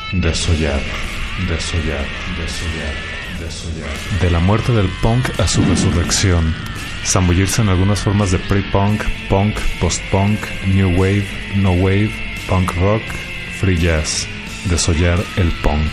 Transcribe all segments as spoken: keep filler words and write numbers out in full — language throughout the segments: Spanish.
Desollar, desollar, desollar, desollar. De la muerte del punk a su resurrección. Zambullirse en algunas formas de pre-punk, punk, post-punk, new wave, no wave, punk rock, free jazz. Desollar el punk.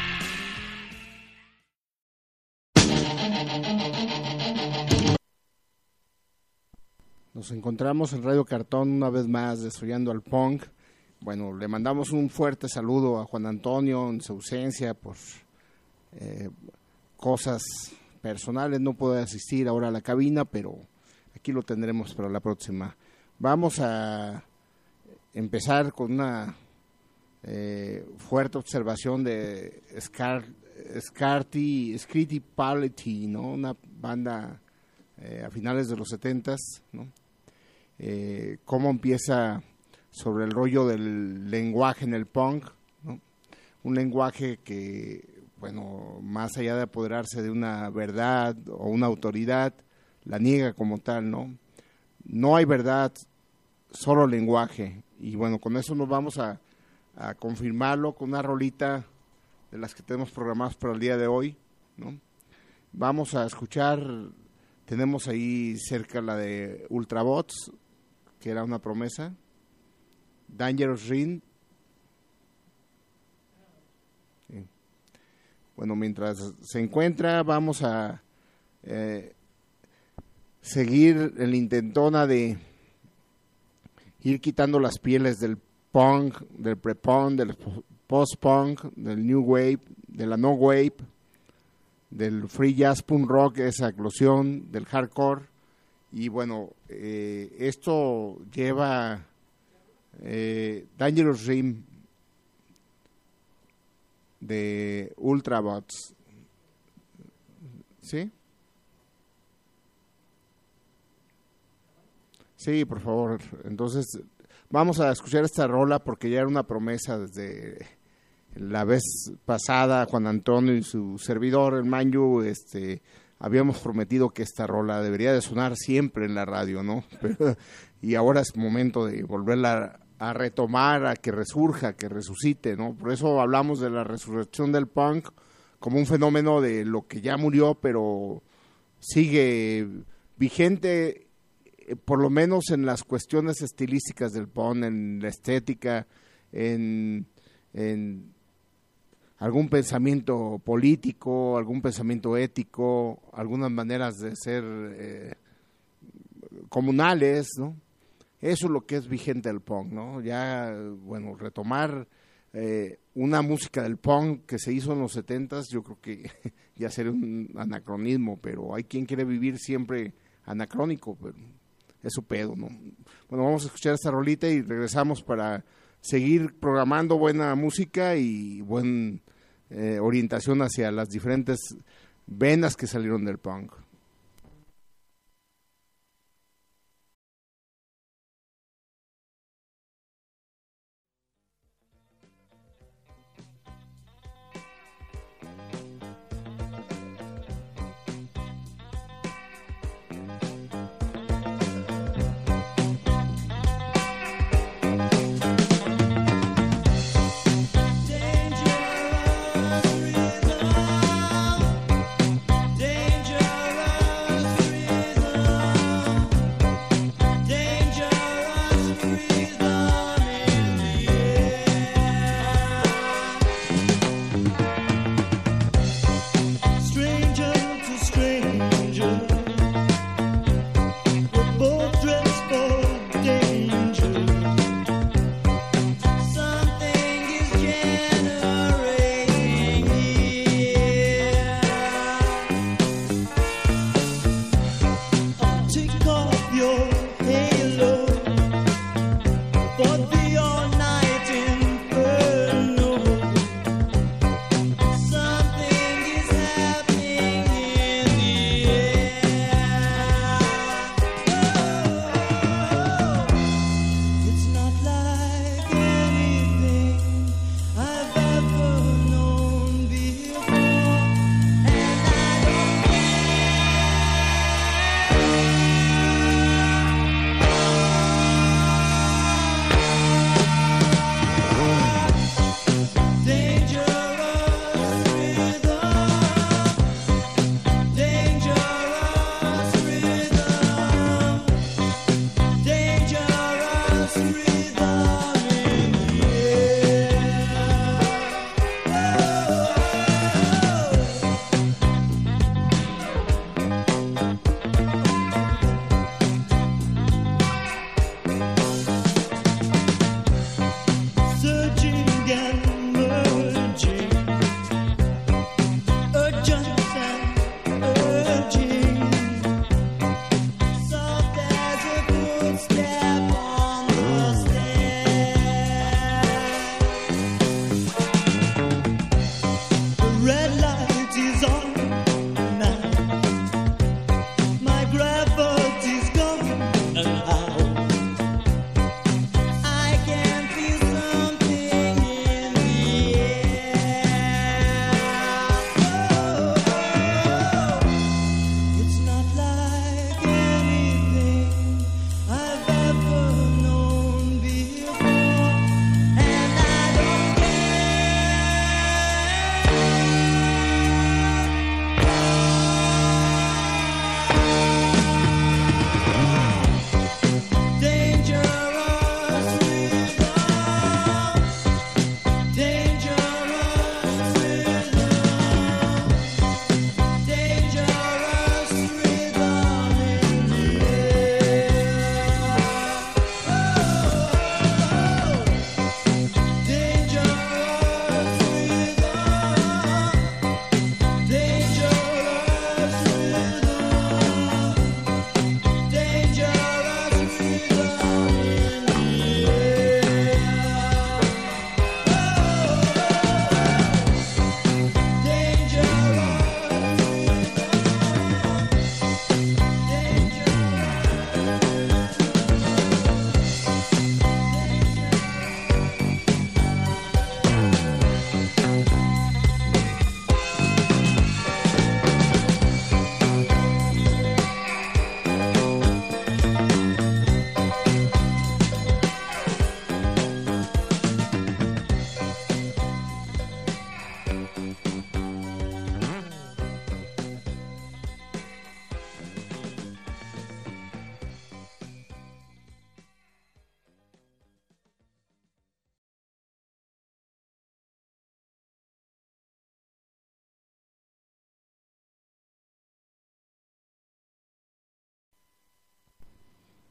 Nos encontramos en Radio Cartón una vez más, desollando al punk. Bueno, le mandamos un fuerte saludo a Juan Antonio en su ausencia por eh, cosas personales. No puede asistir ahora a la cabina, pero aquí lo tendremos para la próxima. Vamos a empezar con una eh, fuerte observación de Scar, Scarty, Scritti Politti, ¿no? Una banda eh, a finales de los setentas, ¿no? Eh, cómo empieza sobre el rollo del lenguaje en el punk, ¿no? Un lenguaje que, bueno, más allá de apoderarse de una verdad o una autoridad, la niega como tal, ¿no? No hay verdad, solo lenguaje. Y bueno, con eso nos vamos a, a confirmarlo con una rolita de las que tenemos programadas para el día de hoy, ¿no? Vamos a escuchar, tenemos ahí cerca la de Ultrabots, que era una promesa, Dangerous Ring. Sí. Bueno, mientras se encuentra, vamos a eh, seguir en la intentona de ir quitando las pieles del punk, del pre-punk, del post-punk, del new wave, de la no wave, del free jazz punk rock, esa eclosión, del hardcore. Y bueno, eh, esto lleva eh, Dangerous Rim de Ultrabots. ¿Sí? Sí, por favor. Entonces, vamos a escuchar esta rola porque ya era una promesa desde la vez pasada. Juan Antonio y su servidor, el Manju, este... habíamos prometido que esta rola debería de sonar siempre en la radio, ¿no? Pero, y ahora es momento de volverla a retomar, a que resurja, que resucite, ¿no? Por eso hablamos de la resurrección del punk como un fenómeno de lo que ya murió, pero sigue vigente, por lo menos en las cuestiones estilísticas del punk, en la estética, en... en algún pensamiento político, algún pensamiento ético, algunas maneras de ser eh, comunales, ¿no? Eso es lo que es vigente del punk, ¿no? Ya, bueno, retomar eh, una música del punk que se hizo en los setentas, yo creo que ya sería un anacronismo, pero hay quien quiere vivir siempre anacrónico, pero es su pedo, ¿no? Bueno, vamos a escuchar esta rolita y regresamos para seguir programando buena música y buen eh, orientación hacia las diferentes venas que salieron del punk. Dangerous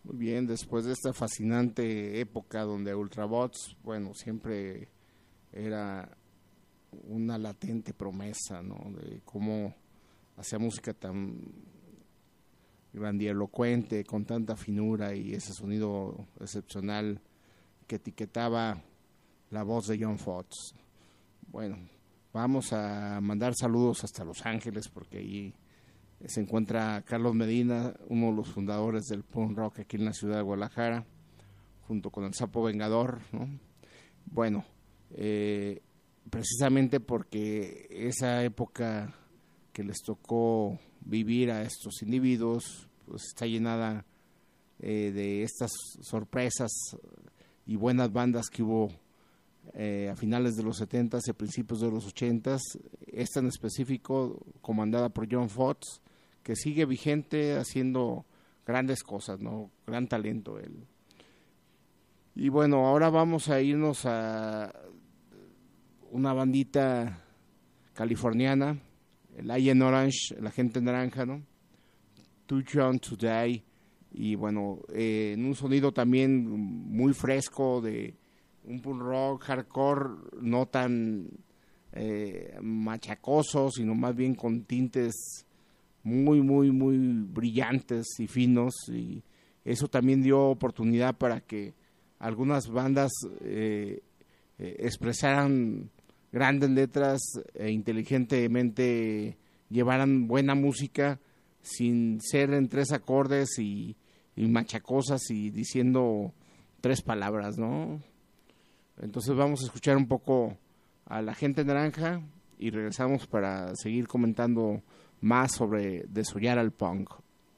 Muy bien, después de esta fascinante época donde Ultravox, bueno, siempre era una latente promesa, ¿no? De cómo hacía música tan grandilocuente, con tanta finura y ese sonido excepcional que etiquetaba la voz de John Fox. Bueno, vamos a mandar saludos hasta Los Ángeles, porque ahí se encuentra Carlos Medina, uno de los fundadores del punk rock aquí en la ciudad de Guadalajara, junto con el Sapo Vengador, ¿no? Bueno, eh, precisamente porque esa época que les tocó vivir a estos individuos, pues está llenada eh, de estas sorpresas y buenas bandas que hubo eh, a finales de los setentas y a principios de los ochentas, esta en específico comandada por John Fox, que sigue vigente haciendo grandes cosas, ¿no? Gran talento él. Y bueno, ahora vamos a irnos a una bandita californiana, el Agent Orange, el Agente Naranja, ¿no? Too Young to Die, y bueno, eh, en un sonido también muy fresco de un punk rock hardcore, no tan eh, machacoso, sino más bien con tintes muy, muy, muy brillantes y finos, y eso también dio oportunidad para que algunas bandas eh, eh, expresaran grandes letras e inteligentemente llevaran buena música sin ser en tres acordes y, y machacosas y diciendo tres palabras, ¿no? Entonces vamos a escuchar un poco a la Gente Naranja y regresamos para seguir comentando más sobre desollar al punk.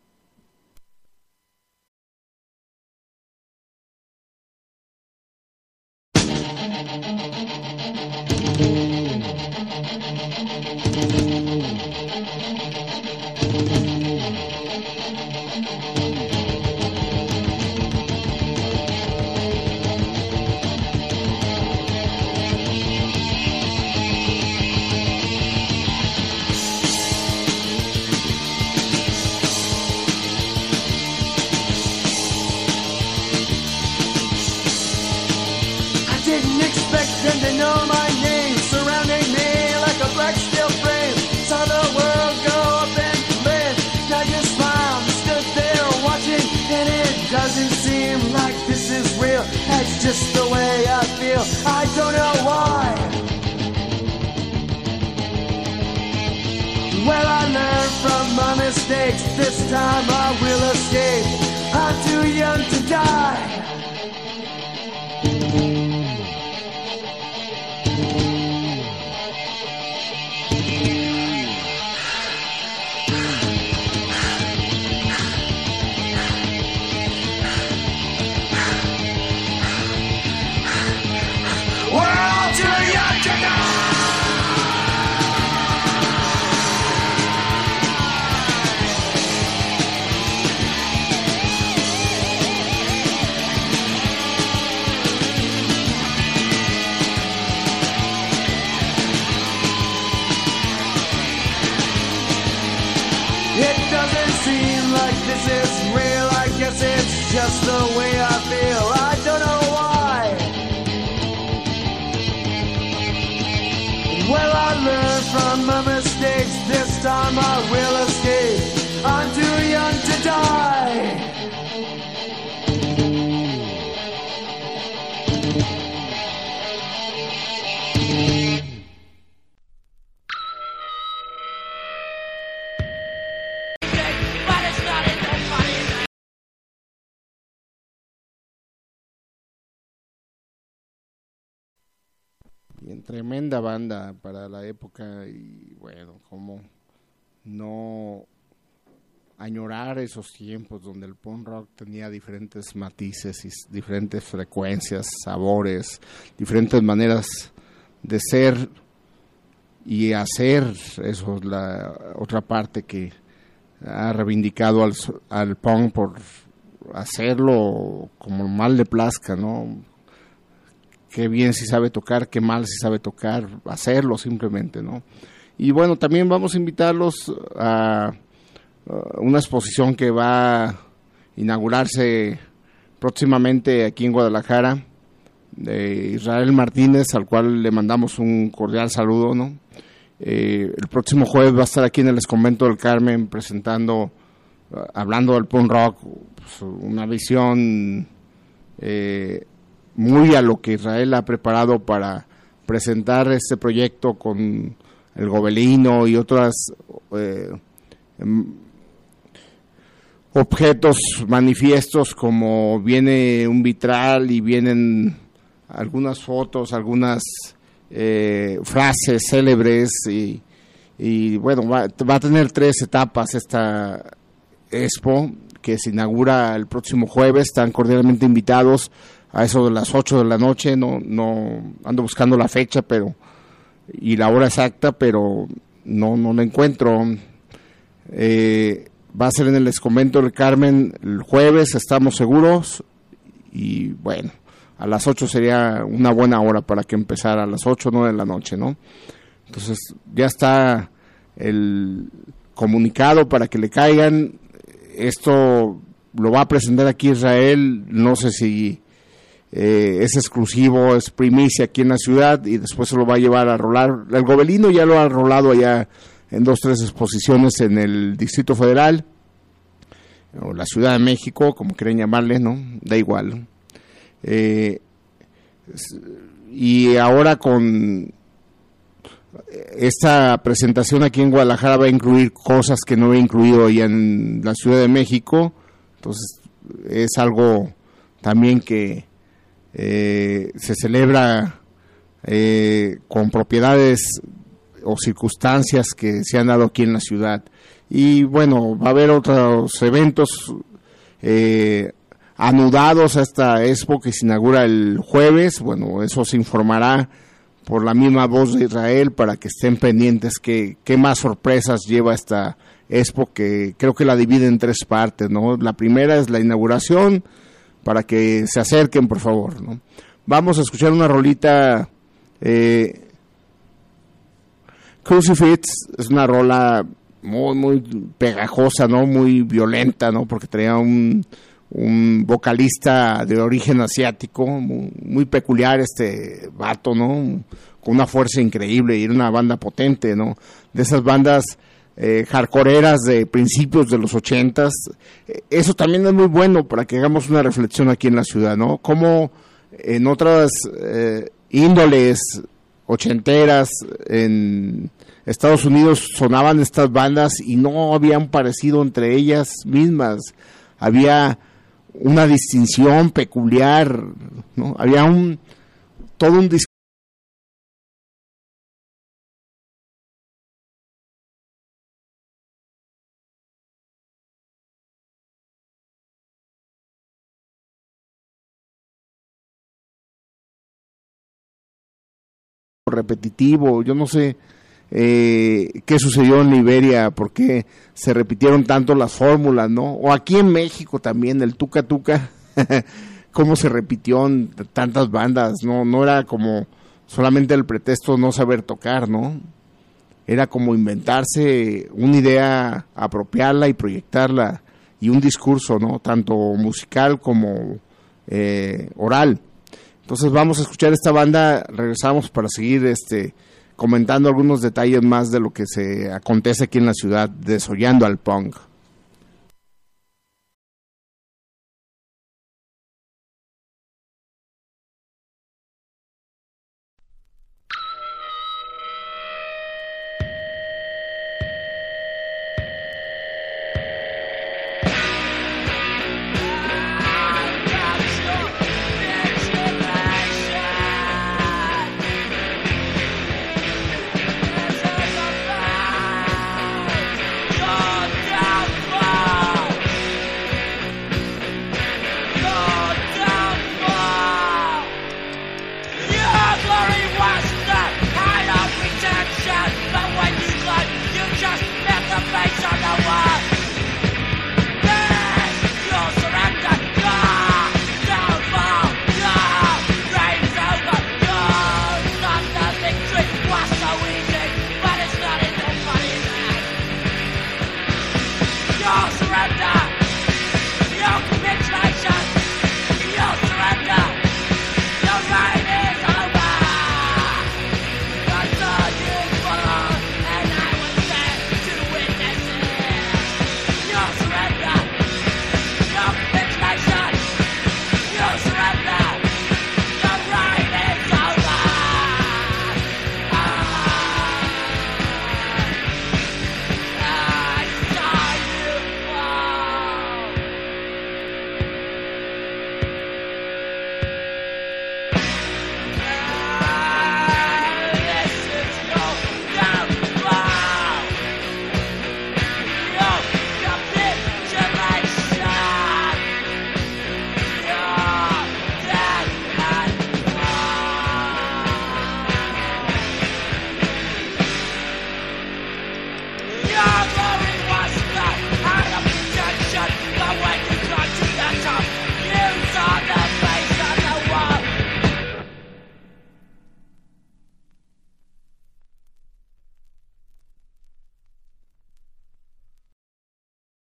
Them to know my name, surrounding me like a black steel frame. Saw the world go up in flames. I just smiled and stood there watching, and it doesn't seem like this is real. That's just the way I feel. I don't know why. Well, I learned from my mistakes. This time I will escape. I'm too young to die. It's just the way I feel. I don't know why. Well, I learned from my mistakes. This time I will escape. I'm too young to die. Bien, tremenda banda para la época, y bueno, cómo no añorar esos tiempos donde el punk rock tenía diferentes matices y diferentes frecuencias, sabores, diferentes maneras de ser y hacer. Eso es la otra parte que ha reivindicado al, al punk por hacerlo como mal le plazca, ¿no? Qué bien si sabe tocar, qué mal si sabe tocar, hacerlo simplemente, ¿no? Y bueno, también vamos a invitarlos a, a una exposición que va a inaugurarse próximamente aquí en Guadalajara, de Israel Martínez, al cual le mandamos un cordial saludo, ¿no? Eh, el próximo jueves va a estar aquí en el Exconvento del Carmen presentando, uh, hablando del punk rock, pues, una visión eh, muy a lo que Israel ha preparado para presentar este proyecto con el Gobelino y otras eh, objetos manifiestos, como viene un vitral y vienen algunas fotos, algunas eh, frases célebres y, y bueno, va, va a tener tres etapas esta expo que se inaugura el próximo jueves. Están cordialmente invitados a eso de las ocho de la noche, no no ando buscando la fecha pero y la hora exacta, pero no no la encuentro. Eh, va a ser en el Exconvento del Carmen el jueves, estamos seguros, y bueno, a las ocho sería una buena hora para que empezara, a las ocho o nueve de la noche, ¿no? Entonces ya está el comunicado para que le caigan. Esto lo va a presentar aquí Israel, no sé si eh, es exclusivo, es primicia aquí en la ciudad, y después se lo va a llevar a rolar. El Gobelino ya lo ha rolado allá en dos, tres exposiciones en el Distrito Federal, o la Ciudad de México, como quieren llamarle, ¿no? Da igual. Eh, y ahora con esta presentación aquí en Guadalajara va a incluir cosas que no he incluido allá en la Ciudad de México, entonces es algo también que eh, se celebra eh, con propiedades o circunstancias que se han dado aquí en la ciudad. Y bueno, va a haber otros eventos eh, anudados a esta expo que se inaugura el jueves. Bueno, eso se informará por la misma Voz de Israel para que estén pendientes que qué más sorpresas lleva esta expo, que creo que la divide en tres partes, ¿no? La primera es la inauguración, para que se acerquen, por favor, ¿no? Vamos a escuchar una rolita. eh, Crucifix es una rola muy muy pegajosa, ¿no? Muy violenta, ¿no? Porque traía un un vocalista de origen asiático, muy, muy peculiar este vato, ¿no? Con una fuerza increíble, y era una banda potente, ¿no? De esas bandas eh, hardcoreeras de principios de los ochentas. Eso también es muy bueno para que hagamos una reflexión aquí en la ciudad, ¿no? Como en otras eh, índoles ochenteras en Estados Unidos sonaban estas bandas y no habían parecido entre ellas mismas. Había una distinción peculiar, ¿no? Había un todo un discurso repetitivo. Yo no sé eh, qué sucedió en Liberia, por qué se repitieron tanto las fórmulas, ¿no? O aquí en México también, el tuca tuca, cómo se repitió en tantas bandas, ¿no? No era como solamente el pretexto no saber tocar, ¿no? Era como inventarse una idea, apropiarla y proyectarla, y un discurso, ¿no? Tanto musical como eh, oral. Entonces vamos a escuchar esta banda, regresamos para seguir este comentando algunos detalles más de lo que se acontece aquí en la ciudad, desollando al punk. Down.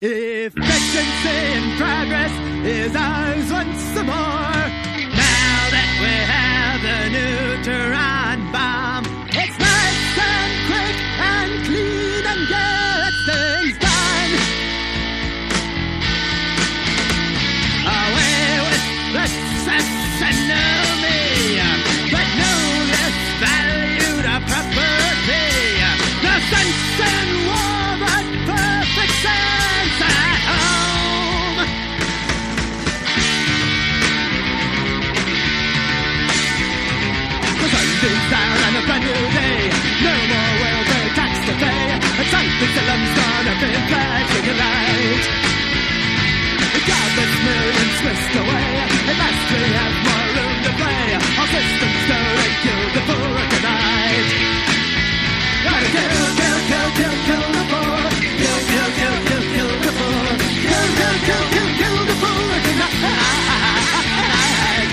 Efficiency in progress is ours once more. Now that we have the neutron bomb, it's nice and quick and clean and get things done. Away with the sense and know me, but no less valued a property. The sense in war, but perfect sense at home. The sun beams down on a brand new day. No more welfare tax to pay. A tight Jerusalem's gonna be flashing a light. God, this millions whisked away. At last we have more room to play. Our systems go and kill the poor tonight. Gotta kill, kill, kill, kill, kill the poor. Kill, kill, kill, kill, kill the poor. Kill, kill, kill, kill, kill the poor tonight.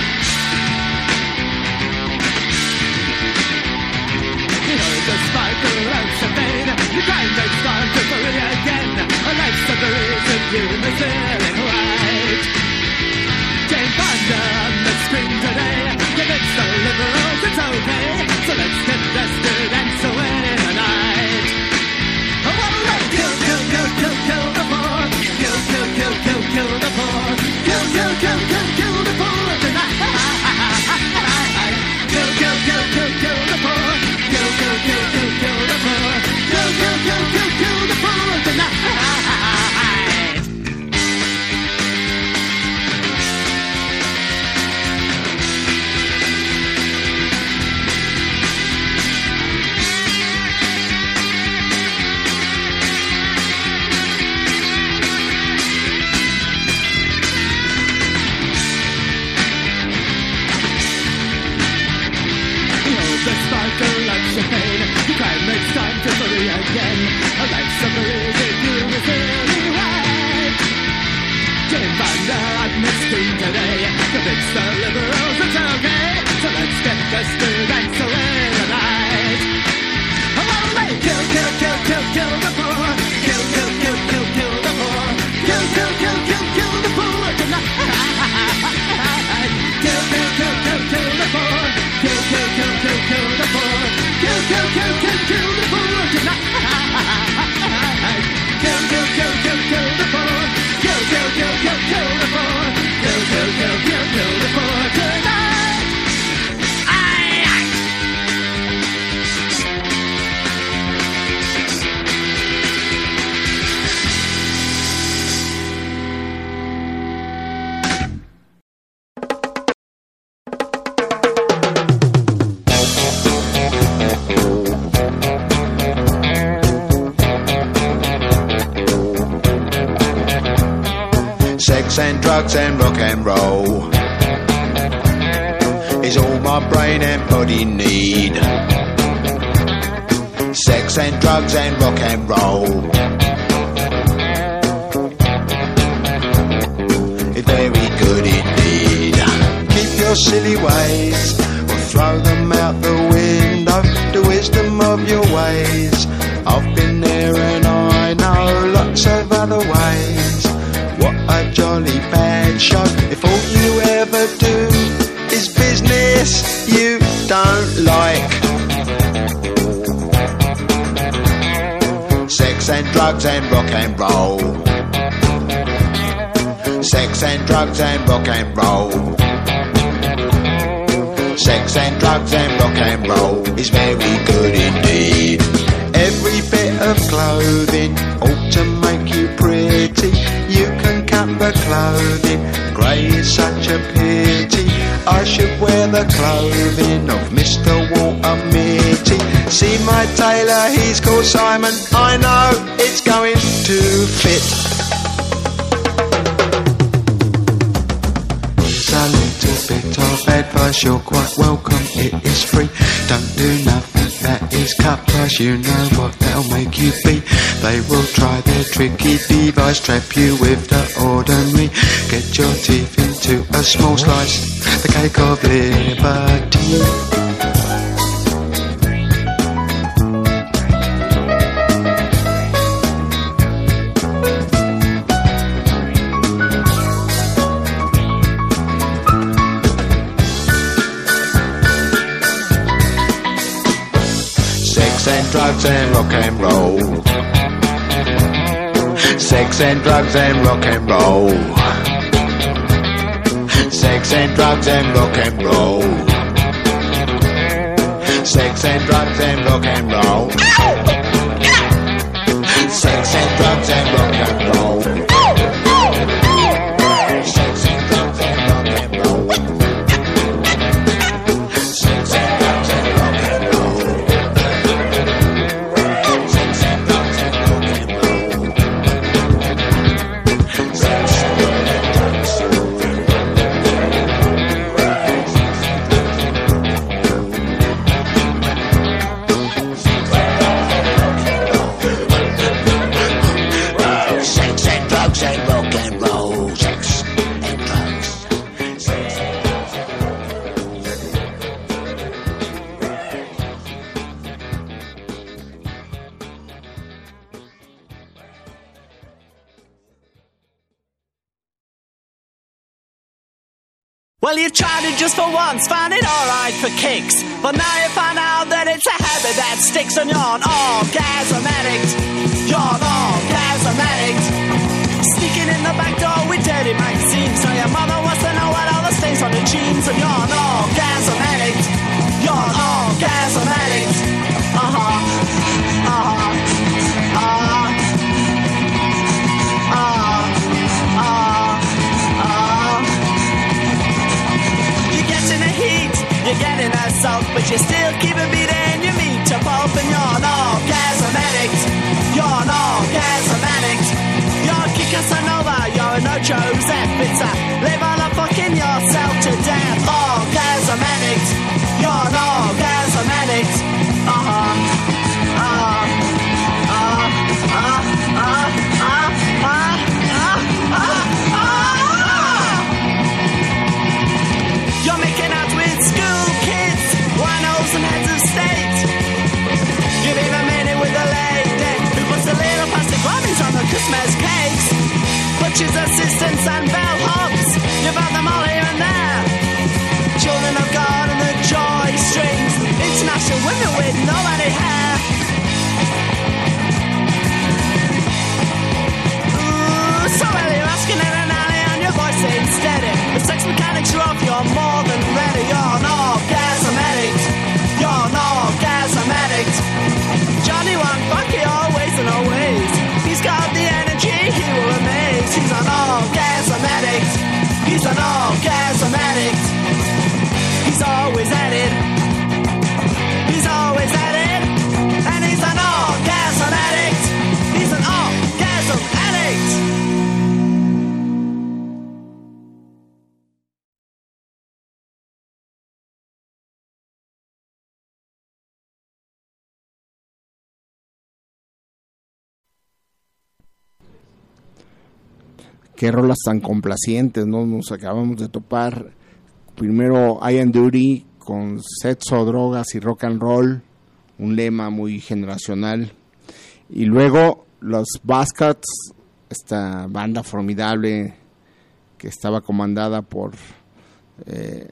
You know the sparkle of champagne. The crime makes fun to free again. A life's of the reason you miss it right. Jane Fonda on the screen today. Convince the liberals it's okay. So let's get rested and so away tonight. Oh, well, kill, kill, kill, kill, kill the poor. Kill, kill, kill, kill, kill the poor. Kill, kill, kill, kill, kill the poor tonight. Kill, kill, kill, kill, kill the poor. Kill, kill, kill, kill, kill the poor. Kill, kill, kill, kill, kill the poor tonight. The sparkle of champagne. The crime makes time to free again. A life summary if you were feeling right. Jane Fonda on the screen today. Convince the liberals it's okay. So let's get rested and so away tonight. Oh, well, they kill, kill, kill, kill, kill the poor. Kill, kill, kill, kill, kill the poor. Kill, kill, kill, kill, kill the poor tonight. Kill, kill, kill, kill, kill the poor. Kill, kill, kill, kill, kill the poor. Kill, kill, kill, kill, kill the poor tonight. Kill, kill, kill, kill, kill the poor. Kill, kill, kill, kill, kill the poor. Kill, kill, kill, kill, kill the poor tonight. Aye, aye. Sex and drugs and rock and roll is all my brain and body need. Sex and drugs and rock and roll is very good indeed. Keep your silly ways or throw them out the window. The wisdom of your ways, I've been there and I know lots of other ways. What a jolly bad show if all you ever do is business you don't like. Sex and drugs and rock and roll. Sex and drugs and rock and roll. Sex and drugs and rock and roll is very good indeed. Every bit of clothing ought to make you pretty. You can cut the clothing, grey is such a pity. I should wear the clothing of Mister Walter Mitty. See my tailor, he's called Simon. I know it's going to fit. It's a little bit of advice, you're quite welcome, it is free. Don't do nothing that is cut price, you know what they'll make you be. They will try their tricky device, trap you with the ordinary. Get your teeth into a small slice, the cake of liberty. and drugs and rock and roll. Sex and drugs and rock and roll. Sex and drugs and rock and roll. Sex and drugs and rock and roll. Sex and drugs and rock and roll. Sex and drugs and rock and roll. Sex and drugs and rock and roll. Sex and drugs and rock and roll. Sex and drugs and rock and roll. Well, you tried it just for once, found it alright for kicks, but now you find out that it's a habit that sticks, and you're an orgasm addict. You're an orgasm addict. Sneaking in the back door with dirty magazines, so your mother wants to know what all the stains on your jeans, and you're an orgasm addict. You're an orgasm addict. Uh-huh. Uh-huh. Uh-huh. You're getting assault, but you still keep a beating your meat to pulp, and you're an orgasm addict. You're an orgasm addict. You're a Casanova, you're an Ocho Zep. It's a live on a fucking yourself to death. Orgasm addict. You're an orgasm addict. Uh-huh. Uh-huh. Uh-huh. Uh-huh. Uh-huh. Uh-huh. Uh-huh. You're making out with school kids, winos and heads of state. You've even made it with a lady who puts the little plastic warnings on the Christmas cakes. Butchers, assistants and bellhops, you've had them all here and there. Children of God and the joy strings, international women with nobody hair. Ooh, so well you're asking in an alley and your voice ain't steady. The sex mechanics are off, you're more than ready. You're an orgasm addict. You're an orgasm addict. Johnny won't fuck you always and always. He's got the energy, he will amaze. He's an orgasm addict. He's an orgasm addict. He's always at it. He's always at it. And he's an orgasm addict. He's an orgasm addict. Qué rolas tan complacientes, ¿no? Nos acabamos de topar primero I Am Duty con sexo, drogas y rock and roll, un lema muy generacional, y luego los Buzzcocks, esta banda formidable que estaba comandada por eh,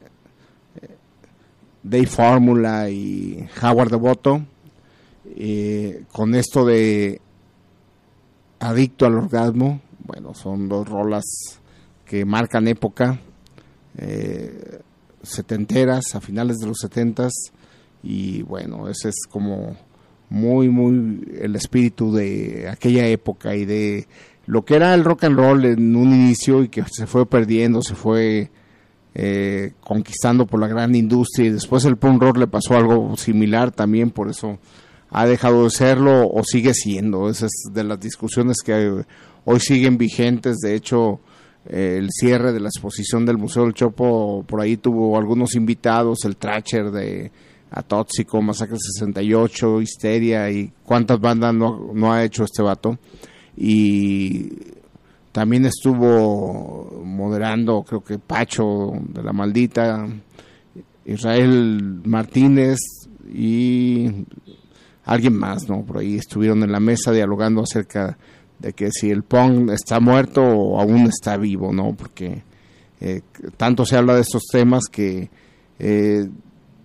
Dave Formula y Howard Devoto, eh, con esto de Adicto al Orgasmo. Bueno, son dos rolas que marcan época, eh, setenteras, a finales de los setentas, y bueno, ese es como muy, muy el espíritu de aquella época y de lo que era el rock and roll en un inicio y que se fue perdiendo, se fue eh, conquistando por la gran industria, y después el punk rock le pasó algo similar también, por eso ha dejado de serlo o sigue siendo. Esa es de las discusiones que hoy siguen vigentes. De hecho, eh, el cierre de la exposición del Museo del Chopo por ahí tuvo algunos invitados, el Thrasher de Atóxico, Masacre sesenta y ocho, Histeria, y cuántas bandas no, no ha hecho este vato. Y también estuvo moderando, creo que Pacho de La Maldita, Israel Martínez y alguien más, ¿no? Por ahí estuvieron en la mesa dialogando acerca de que si el punk está muerto o aún está vivo, ¿no? Porque eh, tanto se habla de estos temas que eh,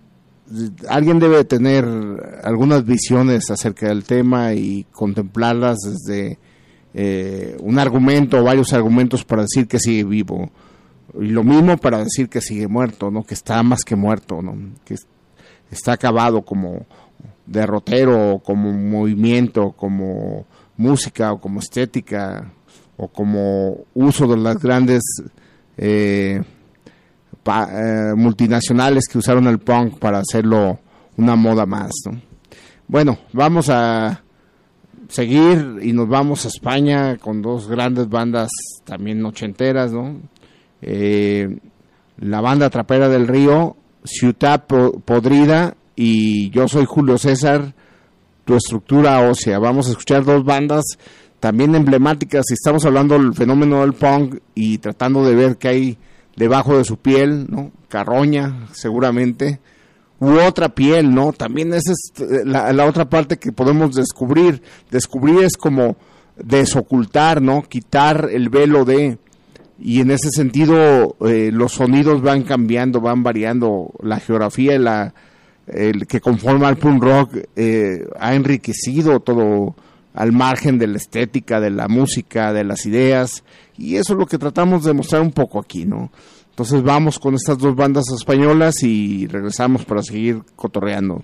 alguien debe tener algunas visiones acerca del tema y contemplarlas desde eh, un argumento o varios argumentos para decir que sigue vivo, y lo mismo para decir que sigue muerto, ¿no? Que está más que muerto, ¿no? Que está acabado como derrotero, como movimiento, como música o como estética o como uso de las grandes eh, pa, eh, multinacionales que usaron el punk para hacerlo una moda más, ¿no? Bueno, vamos a seguir y nos vamos a España con dos grandes bandas también ochenteras, ¿no? Eh, la banda trapera del Río, Ciutat Podrida, y Yo Soy Julio César, Tu Estructura Ósea. Vamos a escuchar dos bandas también emblemáticas, si estamos hablando del fenómeno del punk y tratando de ver qué hay debajo de su piel, ¿no? Carroña, seguramente, u otra piel, ¿no? También esa es la, la otra parte que podemos descubrir. Descubrir es como desocultar, ¿no? Quitar el velo de... Y en ese sentido eh, los sonidos van cambiando, van variando. La geografía y la, el que conforma el punk rock eh, ha enriquecido todo al margen de la estética, de la música, de las ideas, y eso es lo que tratamos de mostrar un poco aquí, ¿no? Entonces vamos con estas dos bandas españolas y regresamos para seguir cotorreando.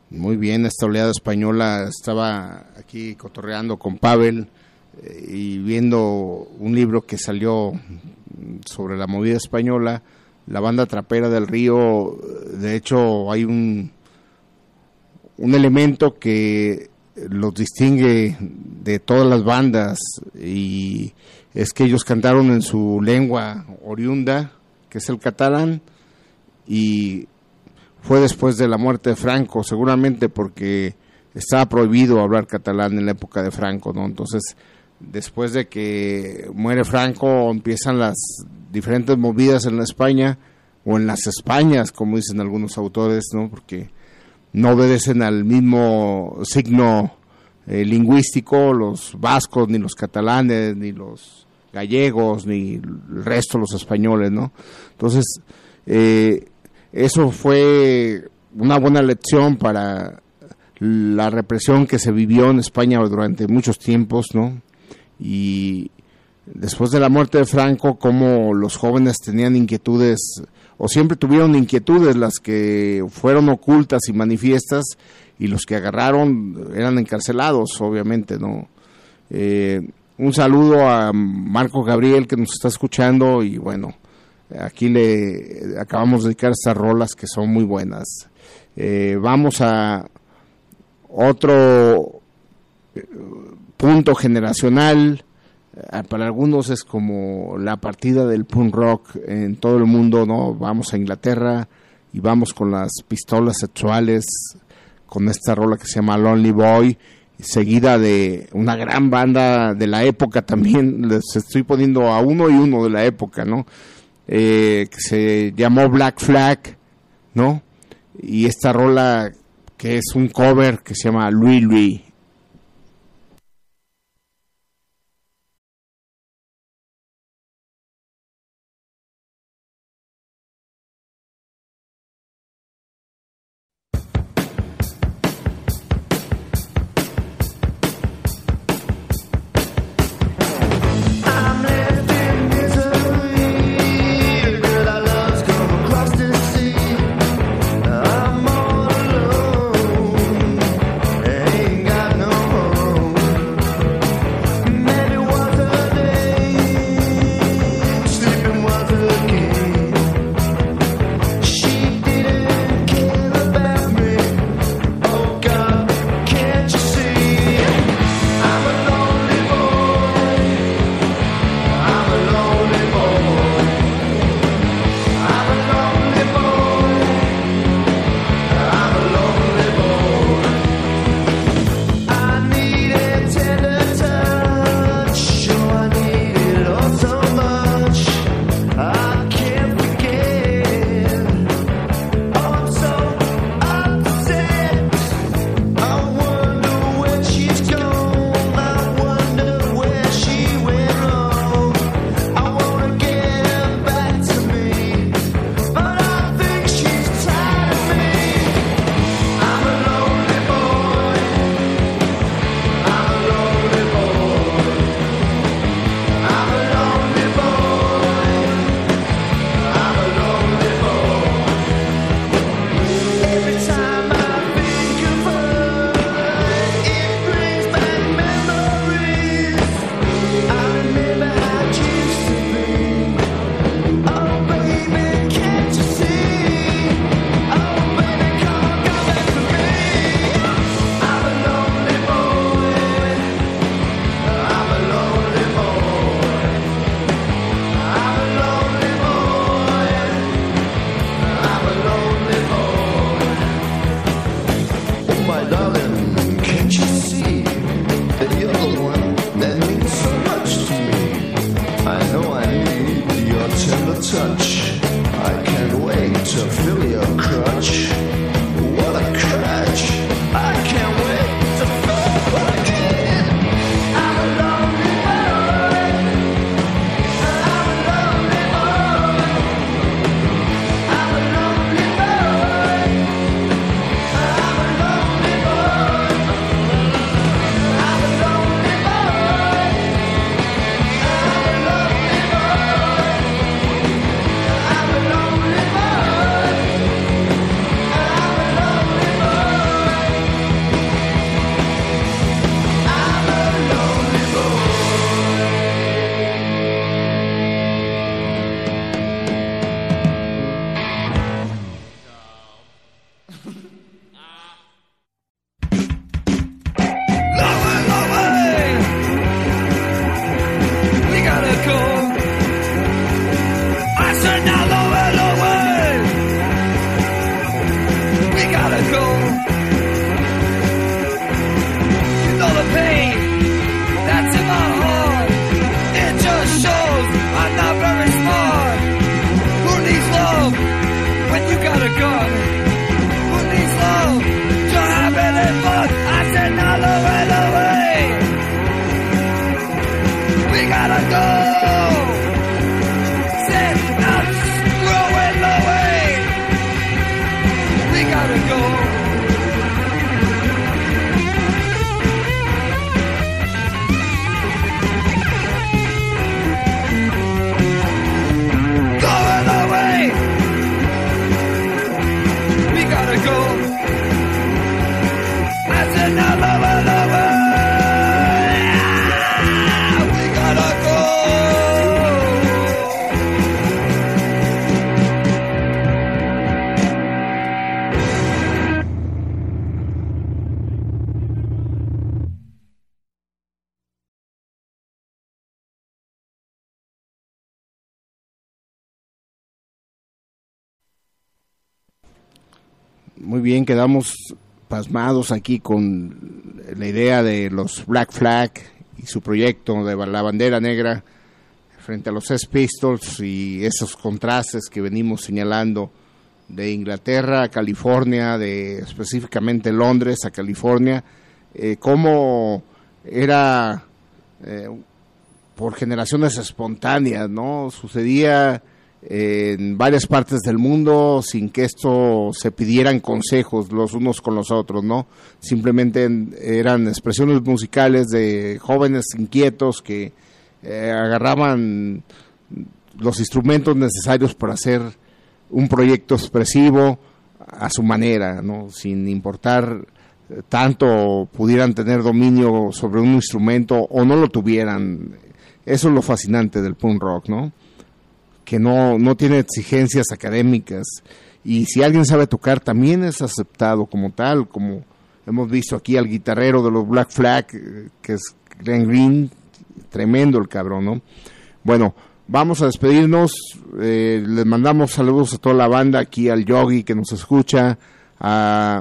Muy bien, esta oleada española. Estaba aquí cotorreando con Pavel eh, y viendo un libro que salió sobre la movida española, la banda trapera del Río. De hecho, hay un, un elemento que los distingue de todas las bandas, y es que ellos cantaron en su lengua oriunda, que es el catalán, y fue después de la muerte de Franco, seguramente porque estaba prohibido hablar catalán en la época de Franco, ¿no? Entonces, después de que muere Franco, empiezan las diferentes movidas en la España, o en las Españas, como dicen algunos autores, ¿no? Porque no obedecen al mismo signo eh, lingüístico los vascos, ni los catalanes, ni los gallegos, ni el resto de los españoles, ¿no? Entonces, eh, eso fue una buena lección para la represión que se vivió en España durante muchos tiempos, ¿no? Y después de la muerte de Franco, como los jóvenes tenían inquietudes, o siempre tuvieron inquietudes, las que fueron ocultas y manifiestas, y los que agarraron eran encarcelados, obviamente, ¿no? Eh, un saludo a Marco Gabriel, que nos está escuchando, y bueno, aquí le acabamos de dedicar estas rolas que son muy buenas. Eh, vamos a otro punto generacional. Para algunos es como la partida del punk rock en todo el mundo, ¿no? Vamos a Inglaterra y vamos con las Pistolas Sexuales, con esta rola que se llama Lonely Boy, seguida de una gran banda de la época también. Les estoy poniendo a uno y uno de la época, ¿no? Eh, que se llamó Black Flag, ¿no? Y esta rola que es un cover que se llama Louis Louis. I'm all alone, ain't got gun. Who needs love to have any fun? I said, now the way, the way. We gotta go. Said, now screwing the way. We gotta go. Going away. We gotta go. I said, now lower, lower. We gotta go. Muy bien, quedamos pasmados aquí con la idea de los Black Flag y su proyecto de la bandera negra frente a los Sex Pistols y esos contrastes que venimos señalando de Inglaterra a California, de específicamente Londres a California, eh, cómo era eh, por generaciones espontáneas, ¿no? Sucedía en varias partes del mundo sin que esto se pidieran consejos los unos con los otros, ¿no? Simplemente eran expresiones musicales de jóvenes inquietos que eh, agarraban los instrumentos necesarios para hacer un proyecto expresivo a su manera, ¿no? Sin importar tanto pudieran tener dominio sobre un instrumento o no lo tuvieran. Eso es lo fascinante del punk rock, ¿no? Que no, no tiene exigencias académicas, y si alguien sabe tocar también es aceptado como tal, como hemos visto aquí al guitarrero de los Black Flag, que es Glenn Green, tremendo el cabrón, ¿no? Bueno, vamos a despedirnos, eh, les mandamos saludos a toda la banda, aquí al Yogi que nos escucha, a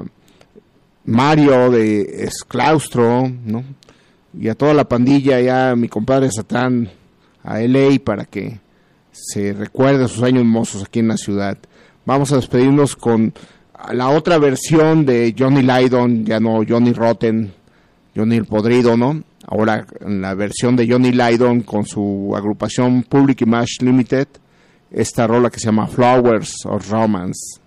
Mario de Esclaustro, ¿no? Y a toda la pandilla, ya a mi compadre Satán, a L A, para que se recuerde sus años mozos aquí en la ciudad. Vamos a despedirnos con la otra versión de Johnny Lydon, ya no Johnny Rotten, Johnny el Podrido, ¿no? Ahora en la versión de Johnny Lydon con su agrupación Public Image Limited, esta rola que se llama Flowers of Romance.